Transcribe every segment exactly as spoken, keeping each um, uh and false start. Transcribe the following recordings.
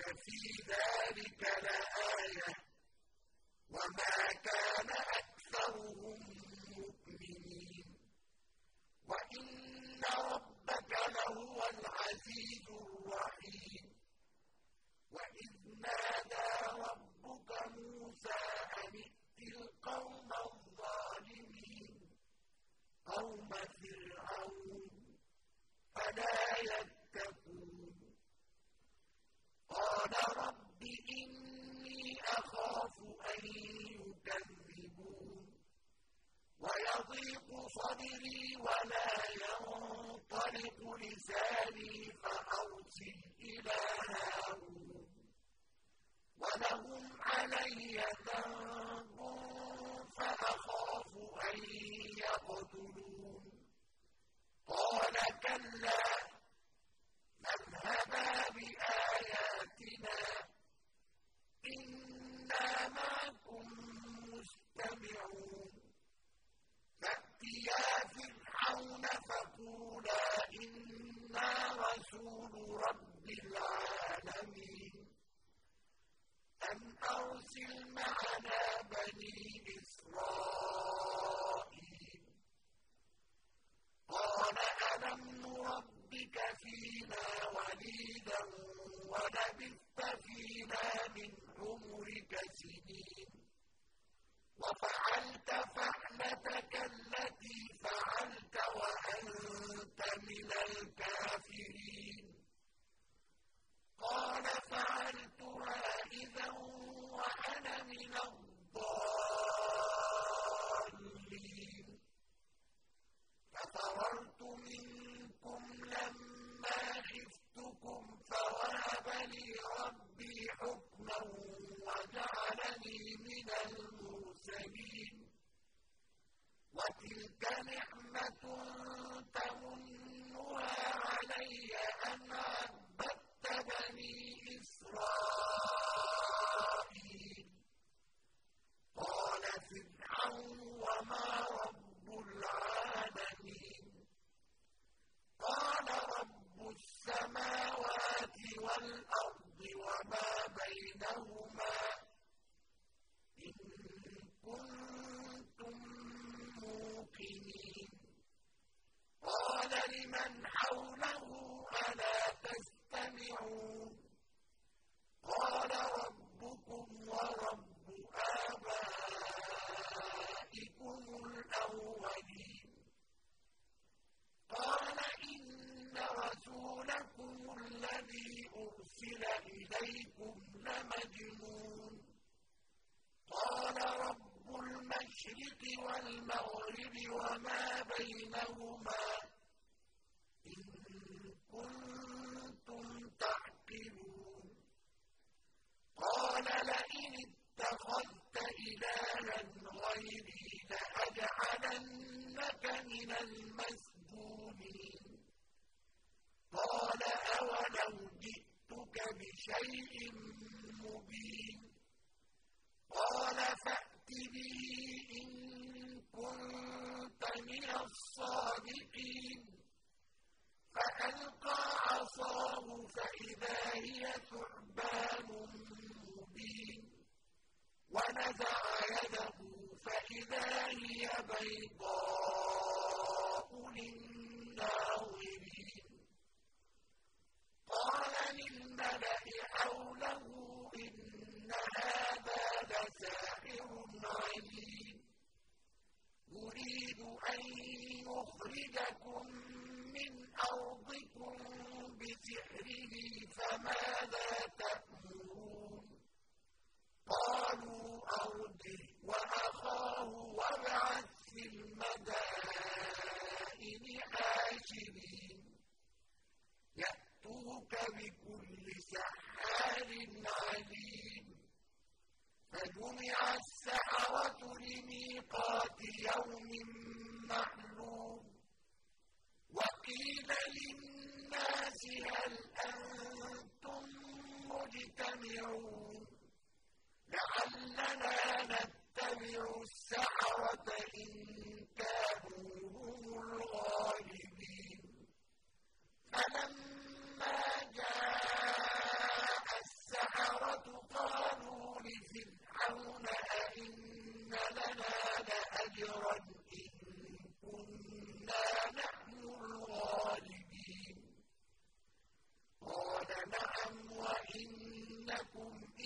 فِي ذَلِكَ لَآيَةٌ وَمَا كَانَ أَكْثَرُهُم مُّؤْمِنِينَ وَإِنَّ رَبَّكَ لَهُوَ الْعَزِيزُ الرَّحِيمُ وَإِذْ نَادَىٰ رَبُّكَ مُوسَىٰ أَنِ ائْتِ الْقَوْمَ الظَّالِمِينَ قَوْمَ فِرْعَوْنَ فَلَا يَتَّقُونَ قَالَ رَبِّ إِنِّي أَخَافُ أَن يُكَذِّبُونِ وَيَضِيقُ صَدْرِي وَلَا يَنطَلِقُ لِسَانِي فَأَرْسِلْ إِلَىٰ هَارُونَ وَلَهُمْ عَلَيَّ ذَنبٌ فَأَخَافُ أَن يَقْتُلُونِ قَالَ كَلَّا فاذهبا بِآيَاتِنَا إِنَّا مَعَكُم مُّسْتَمِعُونَ فَأْتِيَا فِرْعَوْنَ فَقُولَا إِنَّا رَسُولُ رَبِّ الْعَالَمِينَ أَنْ أَرْسِلْ مَعَنَا بَنِي إِسْرَائِيلَ قَالَ أَلَمْ نُرَبِّكَ فِينَا وَلِيدًا وَلَبِثْتَ فِينَا مِنْ عُمُرِكَ سِنِينَ وَفَعَلْتَ فَعْلَتَكَ الَّتِي فَعَلْتَ وَأَنتَ مِنَ الْكَافِرِينَ قَالَ فَعَلْتُهَا إِذًا وَأَنَا مِنَ الضَّالِّينَ فَفَرَرْتُ مِنكُمْ لَمَّا خِفْتُكُمْ فَوَهَبَ لِي رَبِّي حُكْمًا وَجَعَلَنِي مِنَ الْمُرْسَلِينَ وَتِلْكَ نِعْمَةٌ تَمُنُّهَا عَلَيَّ أَنْ عَبَّدتَّ بَنِي إِسْرَائِيلَ قَالَ فِرْعَوْنُ وَمَا رَبُّ الْعَالَمِينَ قَالَ رَبُّ السَّمَاوَاتِ وَالْأَرْضِ وَمَا بَيْنَهُمَا إِن كُنتُم مُّوقِنِينَ قَالَ لِمَنْ حَوْلَهُ أَلَا تَسْتَمِعُونَ قَالَ رَبُّكُمْ وَرَبُّ آبَائِكُمُ الْأَوَّلِينَ قَالَ إِنَّ رَسُولَكُمُ الَّذِي أُرْسِلَ إِلَيْكُمْ لَمَجْنُونٌ قَالَ رَبُّ الْمَشْرِقِ وَالْمَغْرِبِ وَمَا بَيْنَهُمَا إِن كُنتُمْ تَعْقِلُونَ قَالَ لَئِنِ اتَّخَذْتَ إِلَٰهًا غَيْرِي لَأَجْعَلَنَّكَ مِنَ الْمَسْجُونِينَ قَالَ أَوَلَوْ جِئْتُكَ بِشَيْءٍ مُّبِينٍ قَالَ فَأْتِ بِهِ إِن كُنتَ مِنَ الصَّادِقِينَ فَأَلْقَىٰ عَصَاهُ فَإِذَا هِيَ ثُعْبَانٌ مُّبِينٌ وَنَزَعَ يَدَهُ فَإِذَا هِيَ بَيْضَاءُ لِلنَّاظِرِينَ قَالَ لِلْمَلَإِ حَوْلَهُ إِنَّ هَٰذَا لَسَاحِرٌ عَلِيمٌ يُرِيدُ أَن يُخْرِجَكُم مِّنْ أَرْضِكُم بِسِحْرِهِ فَمَاذَا تَأْمُرُونَ قَالُوا أَرْجِهْ وَأَخَاهُ وَابْعَثْ فِي الْمَدَائِنِ حَاشِرِينَ يَأْتُوكَ بِكُلِّ سَحَّارٍ عَلِيمٍ فَجُمِعَ السَّحَرَةُ لِمِيقَاتِ يَوْمٍ مَّعْلُومٍ وَقِيلَ لِلنَّاسِ هَلْ أَنتُم مُّجْتَمِعُونَ لَعَلَّنَا نَتَّبِعُ السَّحَرَةَ إِن كَانُوا هُمُ الْغَالِبِينَ فَلَمَّا جَاءَ السَّحَرَةُ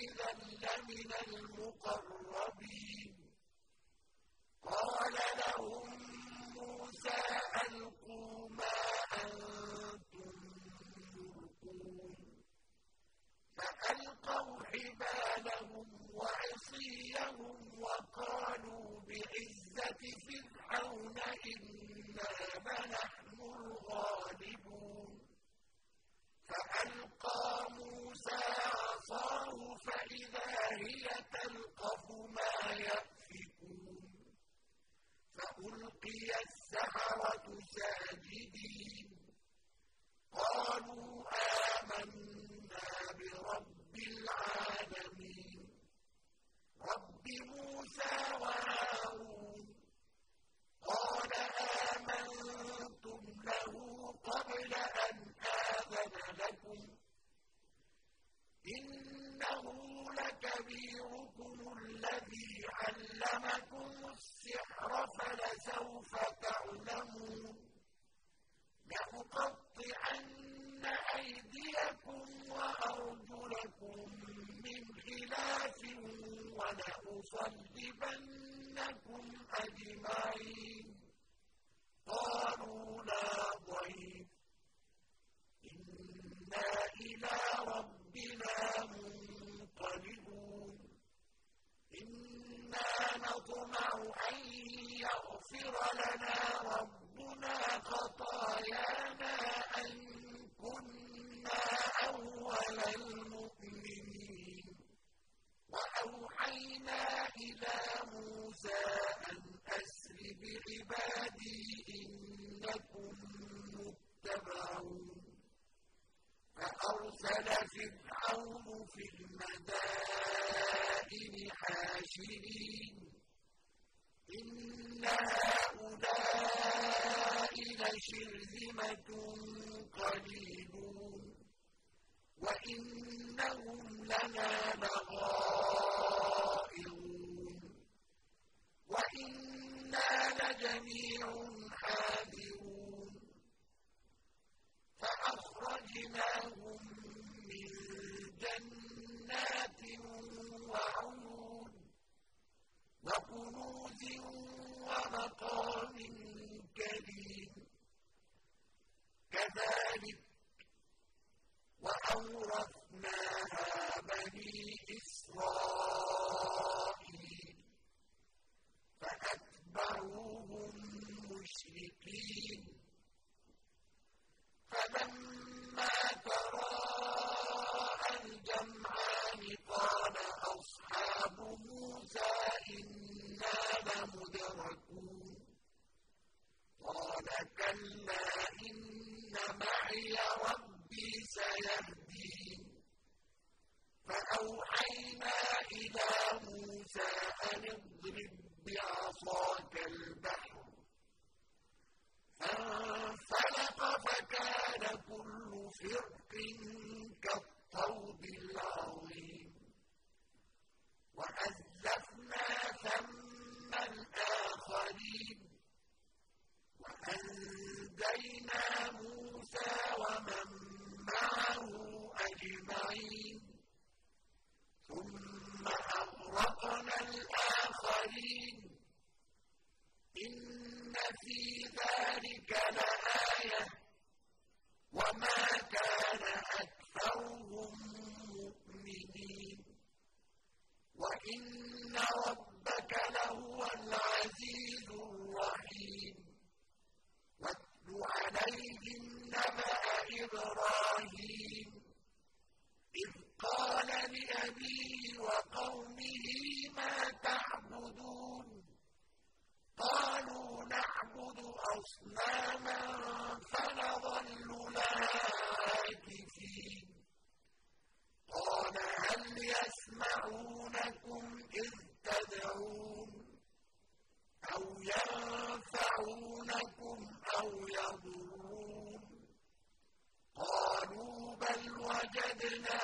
إِذًا لَّمِنَ الْمُقَرَّبِينَ قَالَ لَهُم مُّوسَىٰ أَلْقُوا مَا أَنتُم مُّلْقُونَ فَأَلْقَوْا حِبَالَهُمْ وَعِصِيَّهُمْ وَقَالُوا بِعِزَّةِ فِرْعَوْنَ إِنَّا لَنَحْنُ الْغَالِبُونَ فَأَلْقَىٰ مُوسَىٰ عَصَاهُ فَإِذَا هِيَ تَلْقَفُ مَا يَأْفِكُونَ فَأُلْقِيَ السَّحَرَةُ سَاجِدِينَ قَالُوا آمَنَّا بِرَبِّ الْعَالَمِينَ رَبِّ مُوسَىٰ وَهَارُونَ قَالَ آمَنتُمْ لَهُ قَبْلَ أَنْ آذَنَ لَكُمْ إِنَّهُ لَكَبِيرُكُمُ الَّذِي عَلَّمَكُمُ السِّحْرَ فَلَسَوْفَ تَعْلَمُونَ لَأُقَطِّعَنَّ أَيْدِيَكُمْ وَأَرْجُلَكُم مِّنْ خِلَافٍ وَلَأُصَلِّبَنَّكُمْ أَجْمَعِينَ قَالُوا لَا ضَيْرَ إِنَّا إِلَىٰ رَبِّنَا مُنقَلِبُونَ إِنَّا نَطْمَعُ أَن يَغْفِرَ لَنَا رَبُّنَا خَطَايَانَا أَن كُنَّا أَوَّلَ الْمُؤْمِنِينَ وَأَوْحَيْنَا إِلَىٰ مُوسَىٰ أَنْ أَسْرِ بِعِبَادِي إِنَّكُم مُّتَّبَعُونَ فَأَرْسَلَ فِرْعَوْنُ فِي الْمَدَائِنِ حَاشِرِينَ إِنَّ هَٰؤُلَاءِ لَشِرْذِمَةٌ قَلِيلُونَ وَإِنَّهُمْ لَنَا لَغَائِظُونَ وَإِنَّا لَجَمِيعٌ حَاذِرُونَ فَأَخْرَجْنَاهُم مِّن جَنَّاتٍ وَعُيُونٍ وَكُنُوزٍ وَمَقَامٍ كَرِيمٍ كَذَٰلِكَ وَأَوْرَثْنَاهَا بَنِي إِسْرَائِيلَ فَأَتْبَعُوهُم مُّشْرِقِينَ فَلَمَّا تَرَاءَى الْجَمْعَانِ قَالَ أَصْحَابُ مُوسَىٰ إِنَّا لَمُدْرَكُونَ قَالَ كَلَّا إِنَّ مَعِيَ رَبِّي سَيَهْدِينِ فَأَوْحَيْنَا إِلَىٰ مُوسَىٰ أَنِ اضْرِب بِّعَصَاكَ الْبَحْرَ فَانفَلَقَ فَكَانَ كُلُّ فِرْقٍ كَالطَّوْدِ الْعَظِيمِ وَأَزْلَفْنَا ثَمَّ الْآخَرِينَ وَأَنجَيْنَا مُوسَىٰ وَمَن مَّعَهُ أَجْمَعِينَ ثُمَّ أَغْرَقْنَا الْآخَرِينَ إِنَّ فِي ذَٰلِكَ لَآيَةً وَمَا كَانَ أَكْثَرُهُم مُّؤْمِنِينَ وَإِنَّ رَبَّكَ لَهُوَ الْعَزِيزُ الرَّحِيمُ وَاتْلُ عَلَيْهِمْ نَبَأَ إِبْرَاهِيمَ إِذْ قَالَ لِأَبِيهِ وَقَوْمِهِ مَا تَعْبُدُونَ قَالُوا نَعْبُدُ أَصْنَامًا فَنَظَلُّ لَهَا عَاكِفِينَ قَالَ هَلْ يَسْمَعُونَكُمْ إِذْ تَدْعُونَ أَوْ يَنفَعُونَكُمْ أَوْ يَضُرُّونَ قَالُوا بَلْ وَجَدْنَا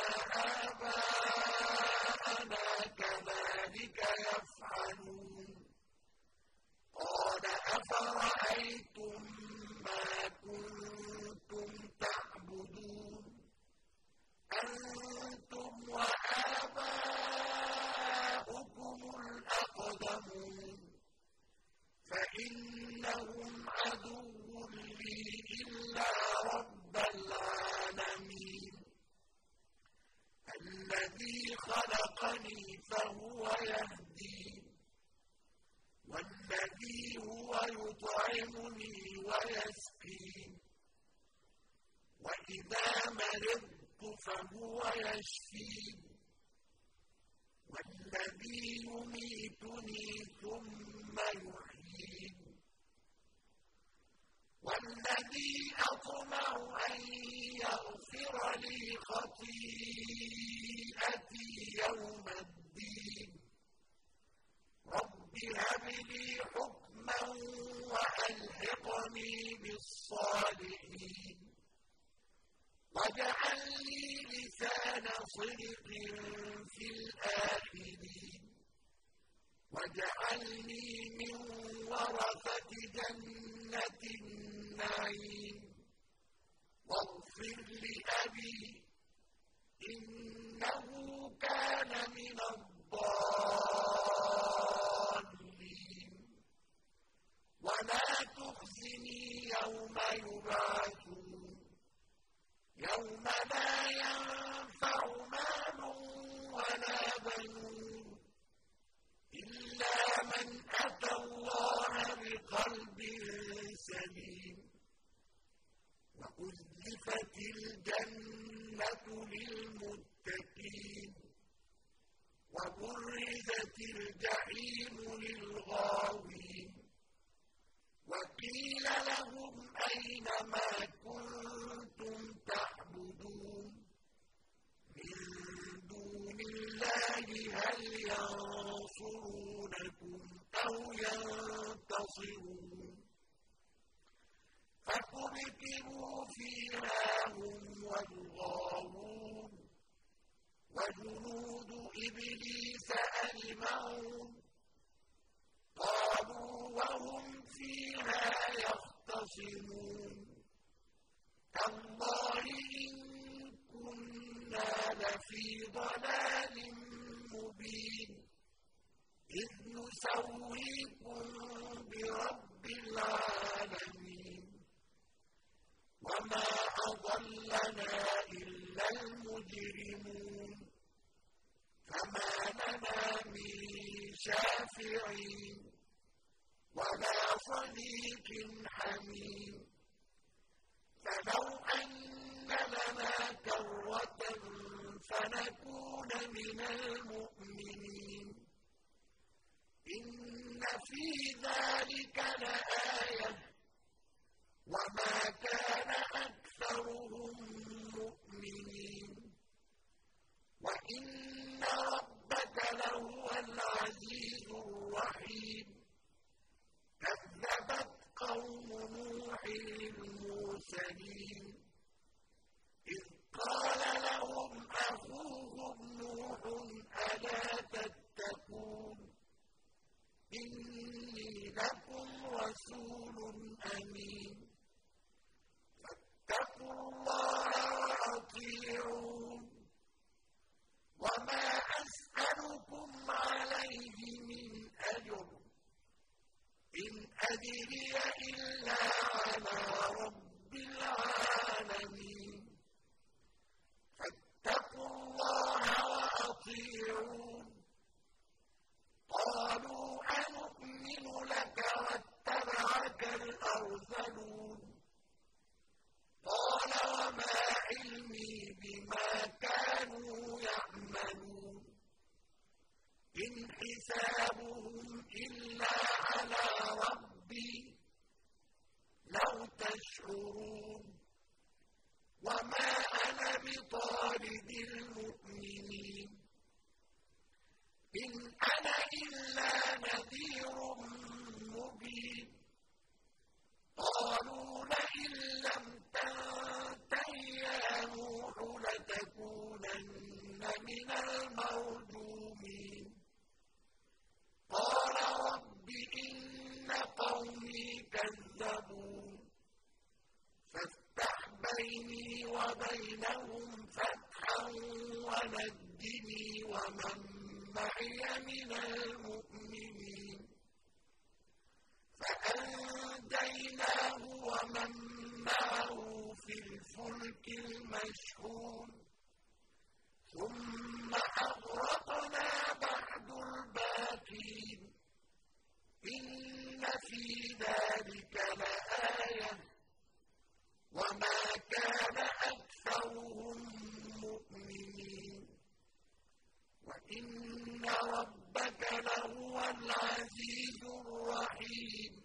آبَاءَنَا كَذَٰلِكَ يَفْعَلُونَ قَالَ أَفَرَأَيْتُم مَّا كُنتُمْ تَعْبُدُونَ أَنتُمْ وَآبَاؤُكُمُ والذي خلقني فهو يهدين والذي هو يطعمني ويسقين وإذا مرضت فهو يشفين والذي يميتني ثم يحيين والذي أطمع أن يغفر لي خطيئتي يوم الدين رب هب لي حكما وألحقني بالصالحين واجعل لي لسان صدق في الآخرين واجعلني من ورثة جنة النعيم واغفر لأبي إنه كان من الضالين ولا تخزني يوم يبعثون يوم لا ينفع مال ولا بنون إلا من أتى الله بقلب سليم وأزلفت الجنة للمتقين وبرزت الجحيم للغاوين وقيل لهم أين ما كنتم تعبدون من دون الله هل ينصرونكم أو ينتصرون فكبكبوا فيها هم والغاوون وجنود إبليس أجمعون قالوا وهم فيها يختصمون تالله إن كنا لفي ضلال مبين إذ نسويكم برب العالمين وما أضلنا إلا المجرمون فما لنا من شافعين ولا صديق حميم فلو أن لنا كرة فنكون من المؤمنين إن في ذلك لآية وما كان أكثرهم مؤمنين وإن ربك لهو العزيز الرحيم كذبت قوم نوح المرسلين إذ قال لهم أخوهم نوح ألا تتقون إني لكم رسول أمين فاتقوا الله وأطيعون وما أسألكم عليه من أجر إن أجري إلا على رب العالمين فاتقوا الله وأطيعون قالوا أنؤمن لك واتبعك الأرذلون قال وما علمي بما كانوا يعملون إن حسابهم إلا على ربي لو تشعرون وما أنا بطارد المؤمنين إن أنا إلا نذير مبين قالوا لئن لم تنته يا نوح لتكونن من المرجومين قال رب إن قومي كذبون فافتح بيني وبينهم فتحا ونجني ومن معي من المؤمنين فأنجيناه ومن معه في الفلك المشحون ثم في ذلك لآية وما كان أكثرهم مؤمنين وإن ربك لهو العزيز الرحيم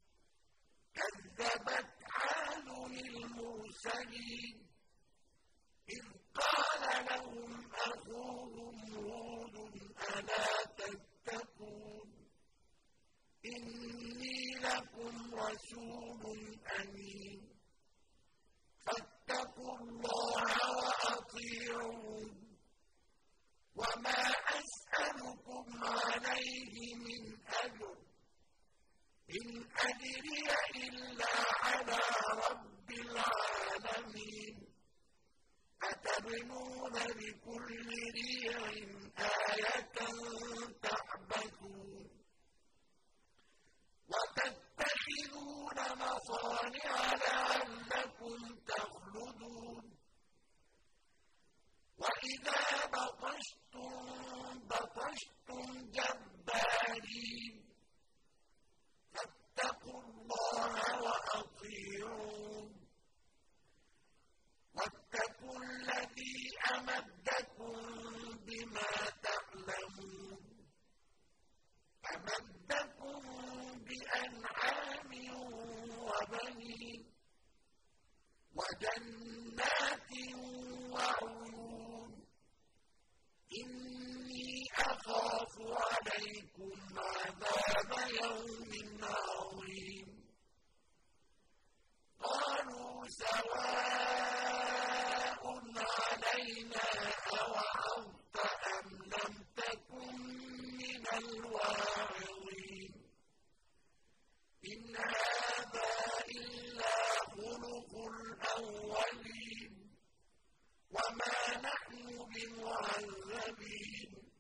كذبت عاد المرسلين إذ قال لهم أخوهم هود ألا تتقون إني لكم رسول أمين فاتقوا الله وأطيعون وما أسألكم عليه من أجر إن أجري إلا على رب العالمين أتبنون بكل ريع آية تعبثون وتتخذون مصانع لعلكم تخلدون وإذا بطشتم بطشتم جبارين فاتقوا الله وأطيعون واتقوا الذي أمدكم بما تعلمون أمدكم بأنعام وبنين وجنات وعيون إني أخاف عليكم عذاب يوم عظيم قالوا سواء علينا أوعظت أم لم تكن من الواعظين إن هذا إلا خلق الأولين وما نحن بمعذبين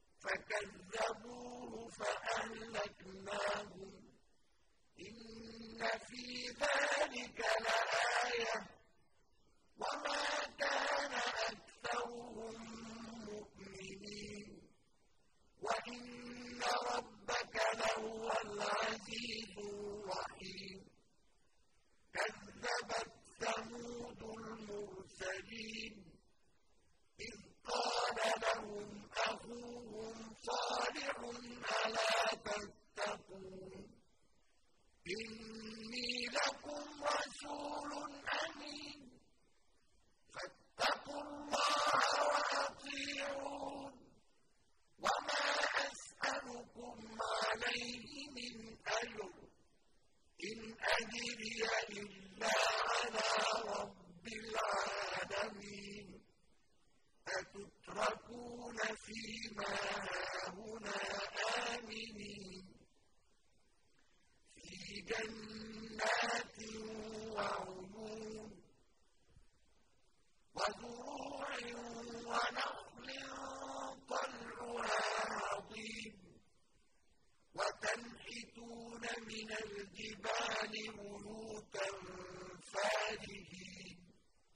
فكذبوه فأهلكناهم إن في ذلك لآية وما كان أكثرهم مؤمنين وإن ربك لهو العزيز الرحيم كذبت ثمود المرسلين إذ قال لهم أخوهم صالح ألا تتقون إني لكم رسول أمين فاتقوا الله وأطيعون وما أسألكم عليه من أجر إن أجري إلا على رب العالمين أتتركون فيما هاهنا آمنين في جنات وعيون وزروع ونخل طلعها عظيم وتنحتون من الجبال بيوتا فارهين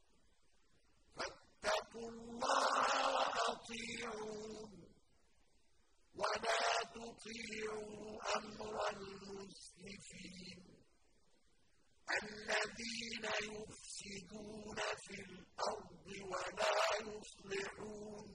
فاتقوا الله وأطيعون ولا تطيعوا أمر المسرفين الذين يفسدون في الأرض ولا يصلحون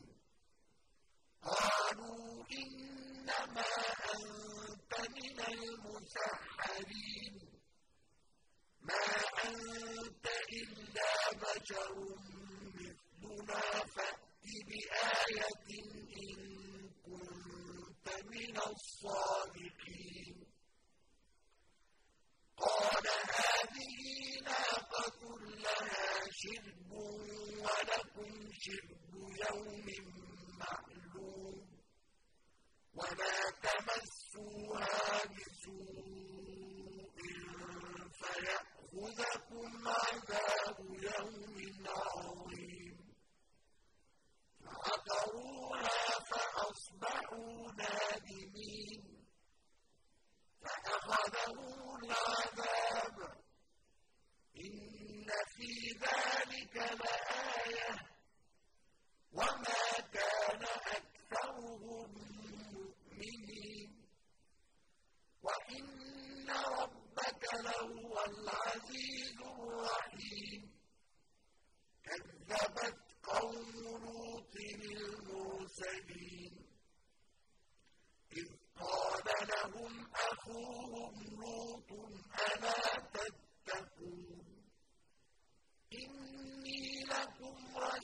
قالوا إنما أنت من المسحرين ما أنت إلا بشر مثلنا فأت بآية إن كنت من الصادقين قال هذه ناقة لها شرب ولكم شرب يوم معلوم ولا تمسوها بسوء فيأخذكم عذاب يوم عظيم فعقروها فأصبحوا نادمين فأخذهم العذاب إن في ذلك لآية وما كان أكثرهم مؤمنين وإن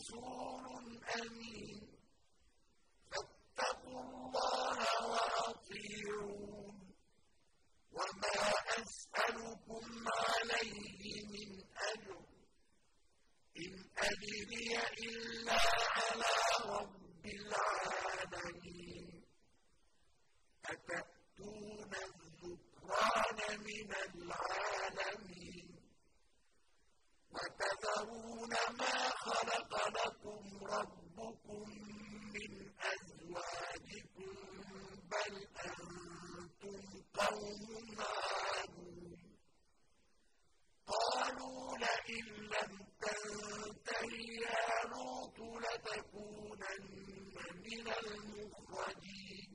رَسُولٌ أَمِينٌ فَاتَّقُوا اللَّهَ وَأَطِيعُونِ وَمَا أَسْأَلُكُمْ عَلَيْهِ مِنْ أَجْرٍ إِنْ أَجْرِيَ إِلَّا عَلَىٰ رَبِّ الْعَالَمِينَ أَتَأْتُونَ الذُّكْرَانَ مِنَ الْعَالَمِينَ وَتَذَرُونَ مَا خَلَقَ لَكُمْ رَبُّكُم مِّنْ أَزْوَاجِكُم بَلْ أَنتُمْ قَوْمٌ عَادُونَ قَالُوا لَئِن لَّمْ تَنتَهِ يَا لُوطُ لَتَكُونَنَّ مِنَ الْمُخْرَجِينَ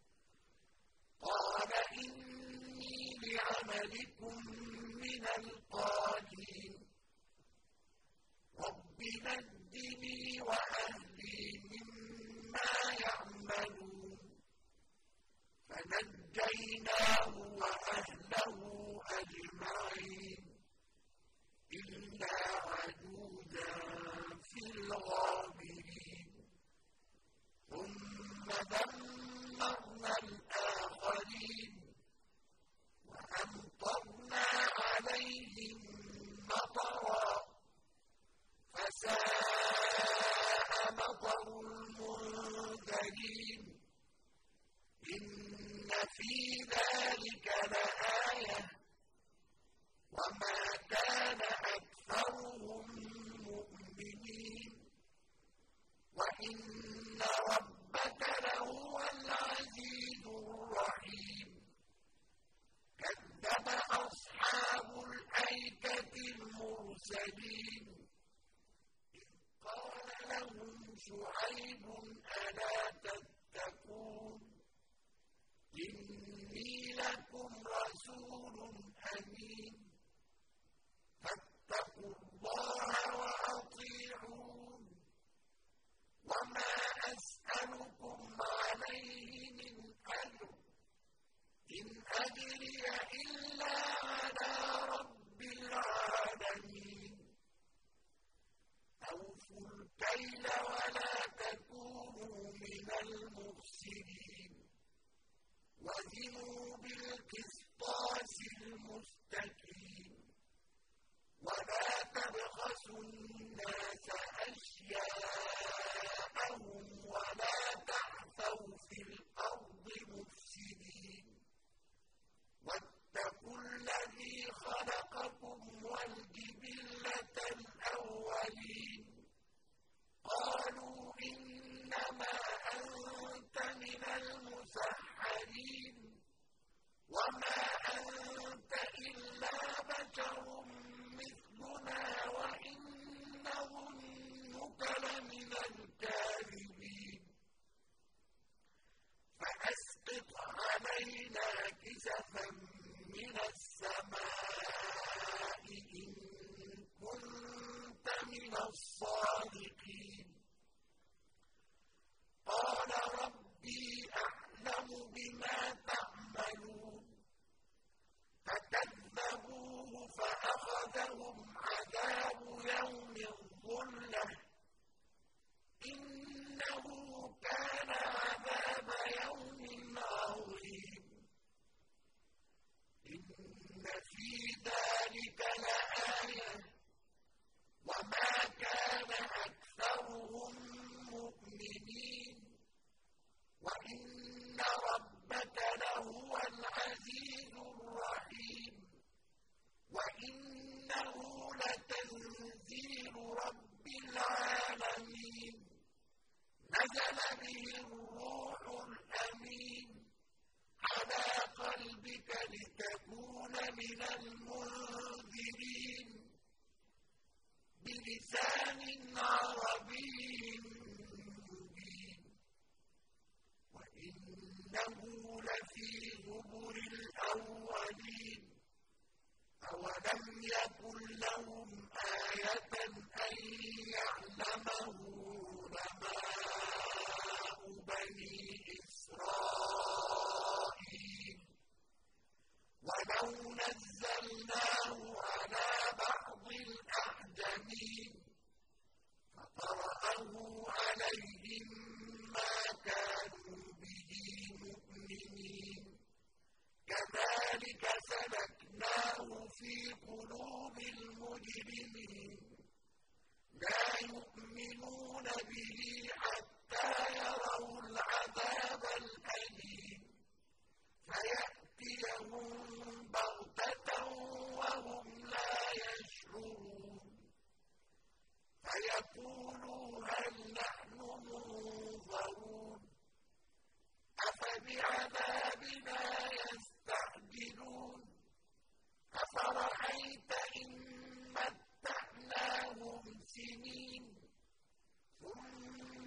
قَالَ إِنِّي لِعَمَلِكُم مِّنَ الْقَالِينَ رَبِّ نَجِّنِي وَأَهْلِي مِمَّا يَعْمَلُونَ فَنَجَّيْنَاهُ وَأَهْلَهُ أَجْمَعِينَ إِلَّا عَجُوزًا فِي الْغَابِرِينَ ثُمَّ دَمَّرْنَا الْآخَرِينَ وَأَمْطَرْنَا عَلَيْهِم مَّطَرًا فَسَاءَ مَطَرُ الْمُنذَرِينَ إِنَّ فِي ذَلِكَ لَآيَةً وَمَا كَانَ أَكْثَرُهُم مُّؤْمِنِينَ وَإِنَّ رَبَّكَ لَهُوَ الْعَزِيزُ الرَّحِيمُ كَذَّبَ أَصْحَابُ الْأَيْكَةِ الْمُرْسَلِينَ إِذْ قَالَ لَهُمْ شُعَيْبٌ أَلَا تَتَّقُونَ إِنِّي لَكُمْ رَسُولٌ أَمِينٌ فَاتَّقُوا اللَّهَ وَأَطِيعُونِ وَمَا أَسْأَلُكُمْ عَلَيْهِ مِنْ أَجْرٍ إِنْ أَجْرِيَ إِلَّا عَلَىٰ رَبِّ الْعَالَمِينَ أَوْفُوا الْكَيْلَ وَلَا تَكُونُوا مِنَ الْمُخْسِرِينَ وَزِنُوا بِالْقِسْطَاسِ الْمُسْتَقِيمِ وَلَا تَبْخَسُوا النَّاسَ أَشْيَاءَهُمْ وَلَا تَعْثَوْا فِي الْأَرْضِ مُفْسِدِينَ وَاتَّقُوا الَّذِي خَلَقَكُمْ وَالْجِبِلَّةَ الْأَوَّلِينَ قَالُوا إِنَّمَا أَنتَ مِنَ الْمُسَحَّرِينَ وَمَا أَنتَ إِلَّا بَشَرٌ مِّثْلُنَا وَإِن نَّظُنُّكَ لَمِنَ الْكَاذِبِينَ فَأَسْقِطْ عَلَيْنَا كِسَفًا مِّنَ السَّمَاءِ إِن كُنتَ مِنَ الصَّادِقِينَ قَالَ رَبِّي أَعْلَمُ بِمَا تَعْمَلُونَ فَكَذَّبُوهُ فَأَخَذَهُمْ عَذَابُ يَوْمِ الظُّلَّةِ إِنَّهُ كَانَ عَذَابَ يَوْمٍ عَظِيمٍ إِنَّ فِي ذَلِكَ لَآيَةً وَمَا كَانَ أَكْثَرُهُم مُّؤْمِنِينَ وَإِنَّ رَبَّكَ لَهُوَ الْعَزِيزُ الرَّحِيمُ وَإِنَّهُ لَتَنزِيلُ رَبِّ الْعَالَمِينَ نَزَلَ بِهِ الرُّوحُ الْأَمِينُ عَلَىٰ قَلْبِكَ لِتَكُونَ مِنَ الْمُنذِرِينَ بِلِسَانٍ عَرَبِيٍّ مُّبِينٍ وَإِنَّهُ لَفِي زُبُرِ الْأَوَّلِينَ أَوَلَمْ يَكُن لَّهُمْ آيَةً أَن يَعْلَمَهُ عُلَمَاءُ بَنِي إِسْرَائِيلَ وَلَوْ نَزَّلْنَاهُ عَلَىٰ بَعْضِ الْأَعْجَمِينَ فَقَرَأَهُ في قلوب المجرمين لا يؤمنون به حتى يروا العذاب الأليم فيأتيهم بغتة وهم لا يشعرون فيقولوا هل نحن منظرون أفبعذابنا يستعجلون أفرأيت إن متعناهم سنين ثم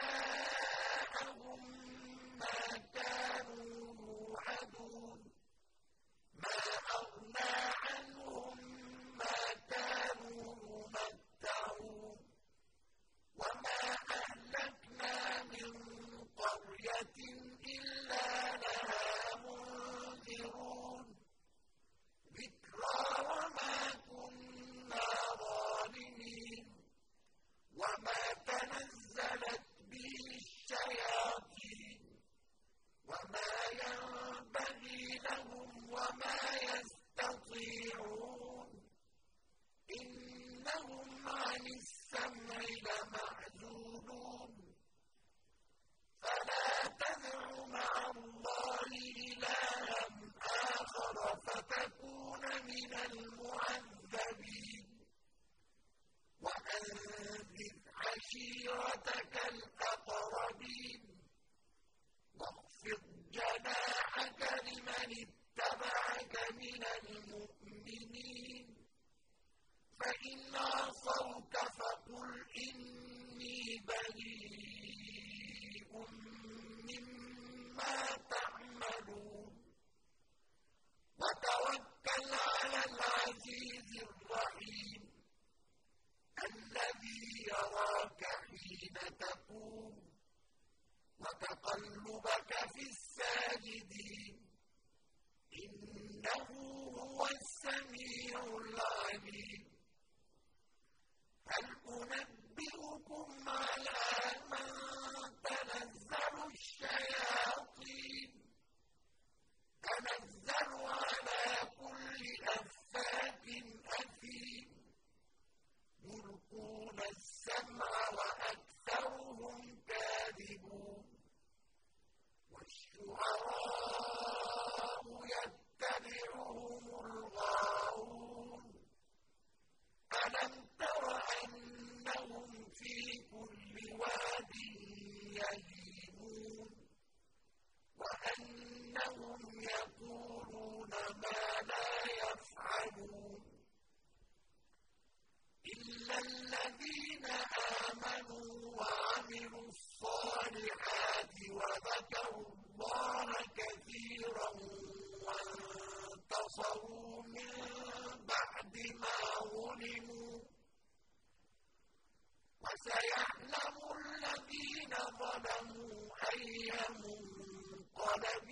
جاءهم ما كانوا يوعدون ما أغنى عنهم ما كانوا يمتعون وما أهلكنا من قرية إلا لها منذرون ذكرى وما كنا ظالمين وما تنزلت به الشياطين وما ينبغي لهم وما يستطيعون إنهم عن السمع لمعزولون فلا تدع مع الله إلها آخر فتكون من المعذبين وأنذر عشيرتك الأقربين واخفض جناحك لمن اتبعك من المؤمنين فإن عصوك فقل إني بريء مما تعملون وتوكل على العزيز الرحيم الذي يراك حين تقوم وتقلبك في الساجدين إنه هو السميع العليم هل أنبئكم على من تنزل الشياطين تنزل على كل أفاك أثيم يلقون السمع وأكثرهم كاذبون والشعراء يتبعهم الغاوون ألم تر أنهم في كل واد يهيمون وأنهم يقولون ما لا يفعلون إلا الذين آمنوا وعملوا الصالحات وذكروا الله كثيرا وانتصروا من بعد ما ظلموا وسيعلم الذين ظلموا أي منقلب